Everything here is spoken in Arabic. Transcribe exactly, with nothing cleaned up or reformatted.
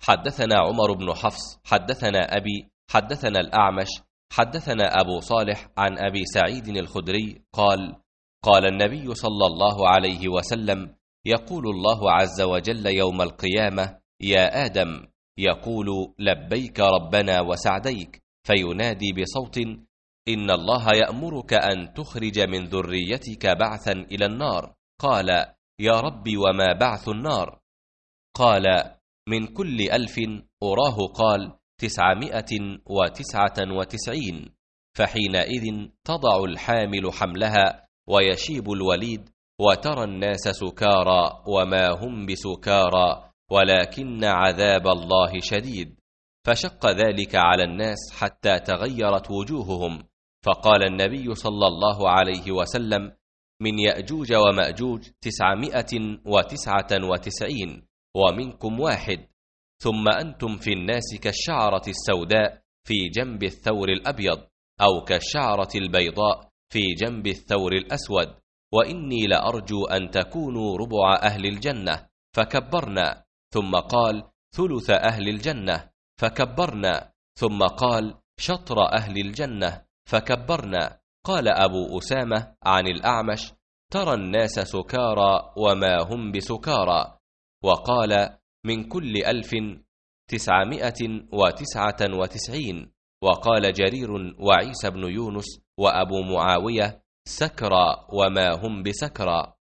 حدثنا عمر بن حفص حدثنا أبي حدثنا الأعمش حدثنا أبو صالح عن أبي سعيد الخدري قال قال النبي صلى الله عليه وسلم يقول الله عز وجل يوم القيامة يا آدم، يقول لبيك ربنا وسعديك، فينادي بصوت إن الله يأمرك أن تخرج من ذريتك بعثا إلى النار. قال يا رب وما بعث النار؟ قال من كل ألف. أراه قال تسعمائة وتسعة وتسعين. فحينئذ تضع الحامل حملها ويشيب الوليد، وترى الناس سكارى وما هم بسكارى ولكن عذاب الله شديد. فشق ذلك على الناس حتى تغيرت وجوههم، فقال النبي صلى الله عليه وسلم من يأجوج ومأجوج تسعمائة وتسعة وتسعين ومنكم واحد، ثم أنتم في الناس كالشعرة السوداء في جنب الثور الأبيض، أو كالشعرة البيضاء في جنب الثور الأسود، وإني لأرجو أن تكونوا ربع أهل الجنة. فكبرنا. ثم قال ثلث أهل الجنة. فكبرنا. ثم قال شطر أهل الجنة. فكبرنا. قال أبو أسامة عن الأعمش ترى الناس سكارى وما هم بسكارى. وقال من كل ألف تسعمائة وتسعة وتسعين. وقال جرير وعيسى بن يونس وأبو معاوية سكرى وما هم بسكرى.